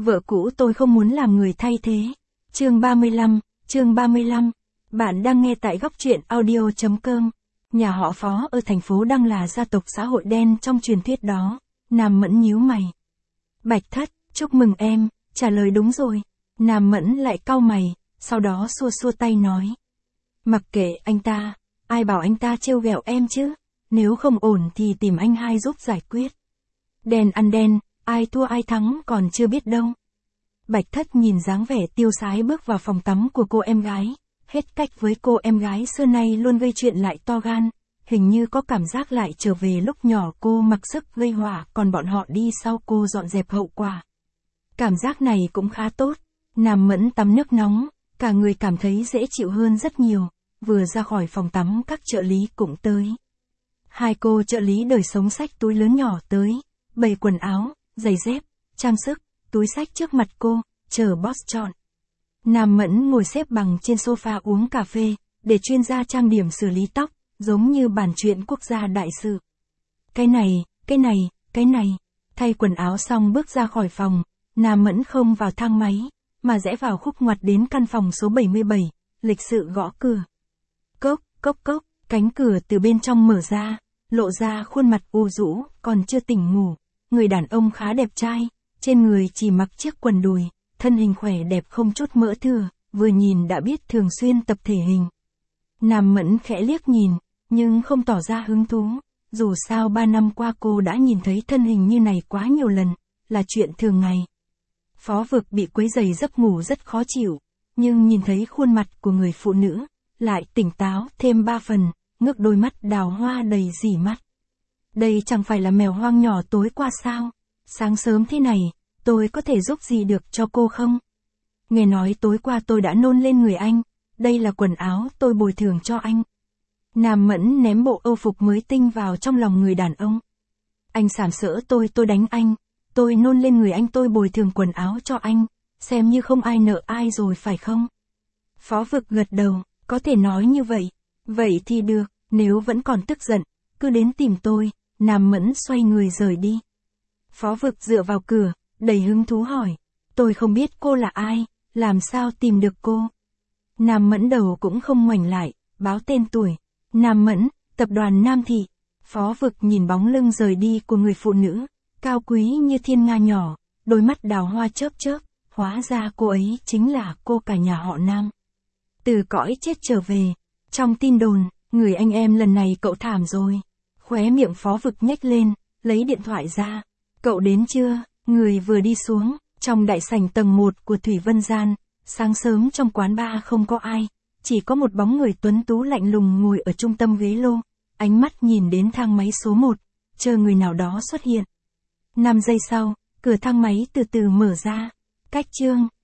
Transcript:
Vợ cũ tôi không muốn làm người thay thế. Chương 35. Bạn đang nghe tại góc truyện audio.com. Nhà họ Phó ở thành phố Đăng là gia tộc xã hội đen trong truyền thuyết đó. Nam Mẫn nhíu mày. Bạch Thất, chúc mừng em, trả lời đúng rồi. Nam Mẫn lại cau mày, sau đó xua xua tay nói. Mặc kệ anh ta, ai bảo anh ta trêu ghẹo em chứ, nếu không ổn thì tìm anh hai giúp giải quyết. Đen ăn đen, ai thua ai thắng còn chưa biết đâu. Bạch Thất nhìn dáng vẻ tiêu sái bước vào phòng tắm của cô em gái, hết cách với cô em gái xưa nay luôn gây chuyện lại to gan, hình như có cảm giác lại trở về lúc nhỏ cô mặc sức gây họa còn bọn họ đi sau cô dọn dẹp hậu quả. Cảm giác này cũng khá tốt, Nam Mẫn tắm nước nóng, cả người cảm thấy dễ chịu hơn rất nhiều, vừa ra khỏi phòng tắm các trợ lý cũng tới. Hai cô trợ lý đời sống xách túi lớn nhỏ tới, bày quần áo, giày dép, trang sức, túi xách trước mặt cô, chờ boss chọn. Nam Mẫn ngồi xếp bằng trên sofa uống cà phê, để chuyên gia trang điểm xử lý tóc, giống như bàn chuyện quốc gia đại sự. Cái này, thay quần áo xong bước ra khỏi phòng, Nam Mẫn không vào thang máy, mà rẽ vào khúc ngoặt đến căn phòng số 77, lịch sự gõ cửa. Cốc, cánh cửa từ bên trong mở ra, lộ ra khuôn mặt u rũ, còn chưa tỉnh ngủ. Người đàn ông khá đẹp trai, trên người chỉ mặc chiếc quần đùi, thân hình khỏe đẹp không chút mỡ thừa, vừa nhìn đã biết thường xuyên tập thể hình. Nam Mẫn khẽ liếc nhìn, nhưng không tỏ ra hứng thú, dù sao 3 năm qua cô đã nhìn thấy thân hình như này quá nhiều lần, là chuyện thường ngày. Phó Vực bị quấy rầy giấc ngủ rất khó chịu, nhưng nhìn thấy khuôn mặt của người phụ nữ, lại tỉnh táo thêm 3 phần, ngước đôi mắt đào hoa đầy dỉ mắt. Đây chẳng phải là mèo hoang nhỏ tối qua sao? Sáng sớm thế này, tôi có thể giúp gì được cho cô không? Nghe nói tối qua tôi đã nôn lên người anh, đây là quần áo tôi bồi thường cho anh. Nam Mẫn ném bộ âu phục mới tinh vào trong lòng người đàn ông. Anh sàm sỡ tôi đánh anh, tôi nôn lên người anh tôi bồi thường quần áo cho anh, xem như không ai nợ ai rồi phải không? Phó Vực gật đầu, có thể nói như vậy. Vậy thì được, nếu vẫn còn tức giận, cứ đến tìm tôi. Nam Mẫn xoay người rời đi. Phó Vực dựa vào cửa, đầy hứng thú hỏi. Tôi không biết cô là ai, làm sao tìm được cô? Nam Mẫn đầu cũng không ngoảnh lại, báo tên tuổi. Nam Mẫn, tập đoàn Nam Thị. Phó Vực nhìn bóng lưng rời đi của người phụ nữ, cao quý như thiên nga nhỏ, đôi mắt đào hoa chớp chớp, hóa ra cô ấy chính là cô cả nhà họ Nam. Từ cõi chết trở về, trong tin đồn, người anh em lần này cậu thảm rồi. Khóe miệng Phó Vực nhếch lên, lấy điện thoại ra. Cậu đến chưa? Người vừa đi xuống, trong đại sảnh tầng 1 của Thủy Vân Gian, sáng sớm trong quán bar không có ai, chỉ có một bóng người tuấn tú lạnh lùng ngồi ở trung tâm ghế lô, ánh mắt nhìn đến thang máy số 1, chờ người nào đó xuất hiện. 5 giây sau, cửa thang máy từ từ mở ra. Cách chương